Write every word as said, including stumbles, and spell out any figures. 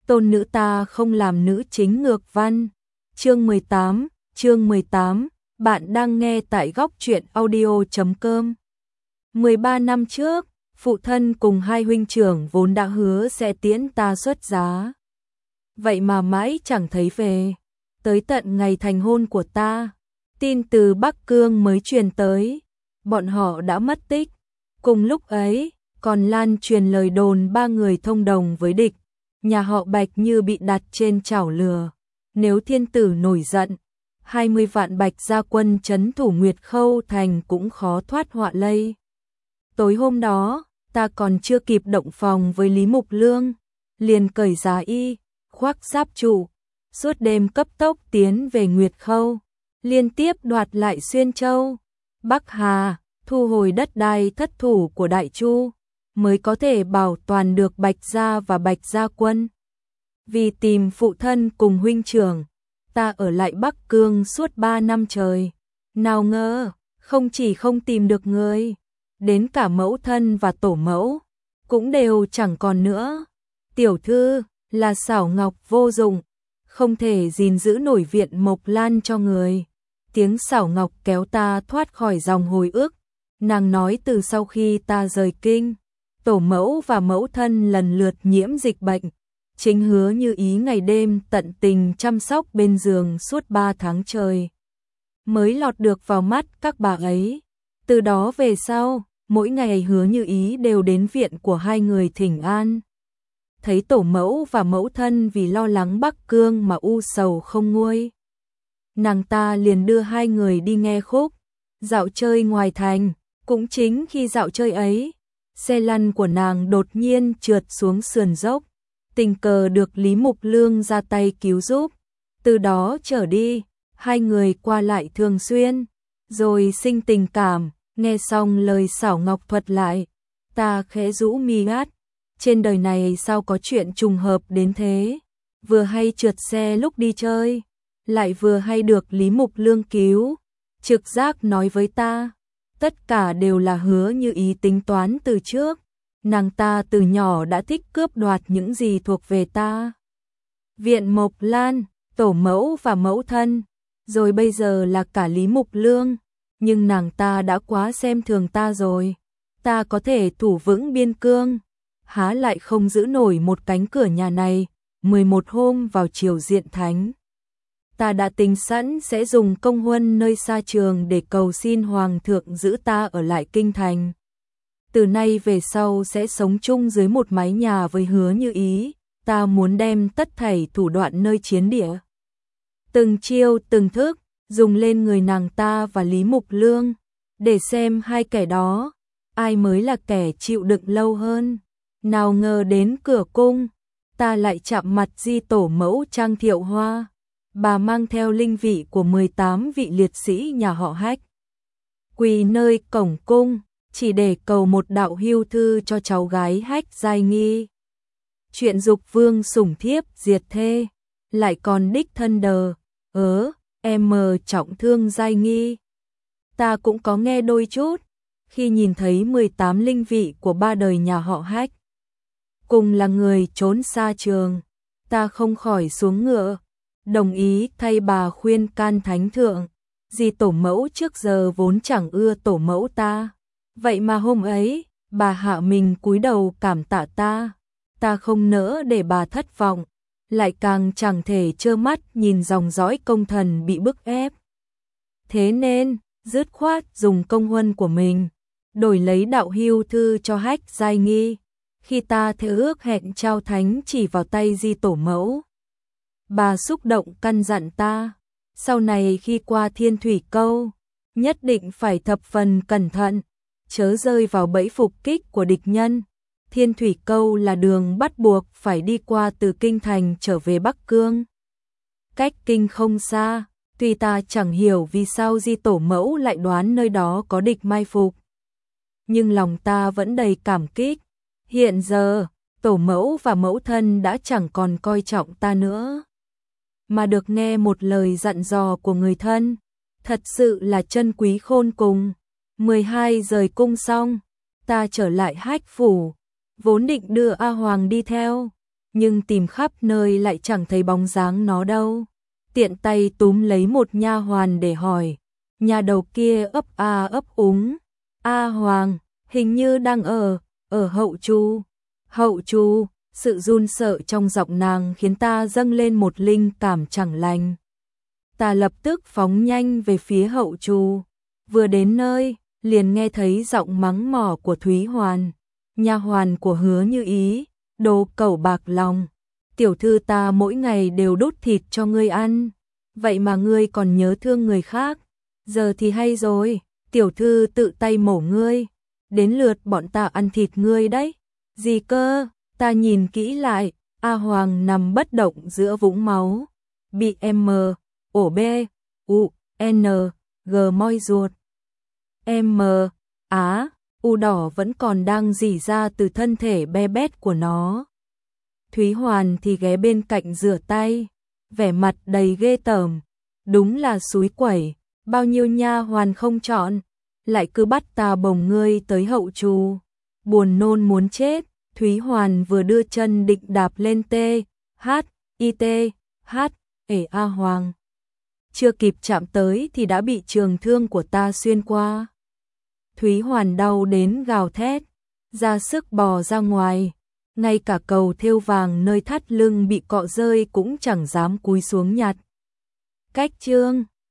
tôn nữ ta không làm nữ chính ngược văn. Chương mười tám, chương mười tám, bạn đang nghe tại góc truyện audio chấm com. mười ba năm trước, phụ thân cùng hai huynh trưởng vốn đã hứa sẽ tiễn ta xuất giá. Vậy mà mãi chẳng thấy về, tới tận ngày thành hôn của ta, tin từ Bắc Cương mới truyền tới, bọn họ đã mất tích. Cùng lúc ấy, còn lan truyền lời đồn ba người thông đồng với địch, nhà họ Bạch như bị đặt trên chảo lửa. Nếu thiên tử nổi giận, hai mươi vạn Bạch gia quân trấn thủ Nguyệt Khâu thành cũng khó thoát họa lây. Tối hôm đó, ta còn chưa kịp động phòng với Lý Mục Lương, liền cởi giá y, khoác giáp trụ, suốt đêm cấp tốc tiến về Nguyệt Khâu, liên tiếp đoạt lại Xuyên Châu, Bắc Hà, thu hồi đất đai thất thủ của Đại Chu, mới có thể bảo toàn được Bạch gia và Bạch gia quân. Vì tìm phụ thân cùng huynh trưởng, ta ở lại Bắc Cương suốt ba năm trời. Nào ngờ, không chỉ không tìm được người, đến cả mẫu thân và tổ mẫu cũng đều chẳng còn nữa. Tiểu thư là xảo ngọc vô dụng, không thể gìn giữ nổi viện Mộc Lan cho người. Tiếng xảo ngọc kéo ta thoát khỏi dòng hồi ức. Nàng nói từ sau khi ta rời kinh, tổ mẫu và mẫu thân lần lượt nhiễm dịch bệnh. Chính Hứa Như Ý ngày đêm tận tình chăm sóc bên giường suốt ba tháng trời, mới lọt được vào mắt các bà ấy. Từ đó về sau, mỗi ngày Hứa Như Ý đều đến viện của hai người thỉnh an. Thấy tổ mẫu và mẫu thân vì lo lắng Bắc Cương mà u sầu không nguôi, nàng ta liền đưa hai người đi nghe khúc, dạo chơi ngoài thành. Cũng chính khi dạo chơi ấy, xe lăn của nàng đột nhiên trượt xuống sườn dốc, tình cờ được Lý Mục Lương ra tay cứu giúp. Từ đó trở đi, hai người qua lại thường xuyên, rồi sinh tình cảm. Nghe xong lời xảo ngọc thuật lại, ta khẽ rũ mi mắt. Trên đời này sao có chuyện trùng hợp đến thế, vừa hay trượt xe lúc đi chơi, lại vừa hay được Lý Mục Lương cứu. Trực giác nói với ta, tất cả đều là Hứa Như Ý tính toán từ trước. Nàng ta từ nhỏ đã thích cướp đoạt những gì thuộc về ta. Viện Mộc Lan, tổ mẫu và mẫu thân, rồi bây giờ là cả Lý Mục Lương. Nhưng nàng ta đã quá xem thường ta rồi. Ta có thể thủ vững biên cương, há lại không giữ nổi một cánh cửa nhà này. mười một hôm vào triều Diện Thánh, ta đã tính sẵn sẽ dùng công huân nơi xa trường để cầu xin Hoàng thượng giữ ta ở lại kinh thành. Từ nay về sau sẽ sống chung dưới một mái nhà với Hứa Như Ý. Ta muốn đem tất thảy thủ đoạn nơi chiến địa, từng chiêu từng thức, dùng lên người nàng ta và Lý Mục Lương, để xem hai kẻ đó, ai mới là kẻ chịu đựng lâu hơn. Nào ngờ đến cửa cung, ta lại chạm mặt di tổ mẫu Trang Thiệu Hoa. Bà mang theo linh vị của mười tám vị liệt sĩ nhà họ Hách, quỳ nơi cổng cung, chỉ để cầu một đạo hưu thư cho cháu gái Hách Giai Nghi. Chuyện dục vương sủng thiếp diệt thê, lại còn đích thân đờ, ớ, em mờ trọng thương Giai Nghi. Ta cũng có nghe đôi chút, khi nhìn thấy mười tám linh vị của ba đời nhà họ Hách, cùng là người trốn xa trường, ta không khỏi xuống ngựa, đồng ý thay bà khuyên can thánh thượng. Dì tổ mẫu trước giờ vốn chẳng ưa tổ mẫu ta, vậy mà hôm ấy, bà hạ mình cúi đầu cảm tạ ta. Ta không nỡ để bà thất vọng, lại càng chẳng thể trơ mắt nhìn dòng dõi công thần bị bức ép. Thế nên, dứt khoát dùng công huân của mình, đổi lấy đạo hưu thư cho Hách Giai Nghi. Khi ta thề ước hẹn trao thánh chỉ vào tay di tổ mẫu, bà xúc động căn dặn ta, sau này khi qua Thiên Thủy Câu, nhất định phải thập phần cẩn thận, chớ rơi vào bẫy phục kích của địch nhân. Thiên Thủy Câu là đường bắt buộc phải đi qua từ kinh thành trở về Bắc Cương. Cách kinh không xa, tuy ta chẳng hiểu vì sao di tổ mẫu lại đoán nơi đó có địch mai phục, nhưng lòng ta vẫn đầy cảm kích. Hiện giờ, tổ mẫu và mẫu thân đã chẳng còn coi trọng ta nữa, mà được nghe một lời dặn dò của người thân, thật sự là trân quý khôn cùng. mười hai rời cung xong, ta trở lại Hách phủ, vốn định đưa A Hoàng đi theo, nhưng tìm khắp nơi lại chẳng thấy bóng dáng nó đâu. Tiện tay túm lấy một nha hoàn để hỏi, nhà đầu kia ấp a ấp úng, A Hoàng, hình như đang ở, ở hậu chu. Hậu chu, sự run sợ trong giọng nàng khiến ta dâng lên một linh cảm chẳng lành. Ta lập tức phóng nhanh về phía hậu chu, vừa đến nơi, liền nghe thấy giọng mắng mỏ của Thúy Hoàn, nha hoàn của Hứa Như Ý, đồ cẩu bạc lòng, tiểu thư ta mỗi ngày đều đút thịt cho ngươi ăn, vậy mà ngươi còn nhớ thương người khác, giờ thì hay rồi, tiểu thư tự tay mổ ngươi, đến lượt bọn ta ăn thịt ngươi đấy. Gì cơ? Ta nhìn kỹ lại, A Hoàng nằm bất động giữa vũng máu, bị M, ổ B, U, N, G moi ruột. M, Á, U đỏ vẫn còn đang rỉ ra từ thân thể be bét của nó. Thúy Hoàn thì ghé bên cạnh rửa tay, vẻ mặt đầy ghê tởm, đúng là xúi quẩy, bao nhiêu nha hoàn không chọn, lại cứ bắt ta bồng ngươi tới hậu chu, buồn nôn muốn chết. Thúy Hoàn vừa đưa chân định đạp lên T, H, I T, H, ể A Hoàng. Chưa kịp chạm tới thì đã bị trường thương của ta xuyên qua. Thúy Hoàn đau đến gào thét, ra sức bò ra ngoài, ngay cả cầu thêu vàng nơi thắt lưng bị cọ rơi cũng chẳng dám cúi xuống nhặt. Cách chương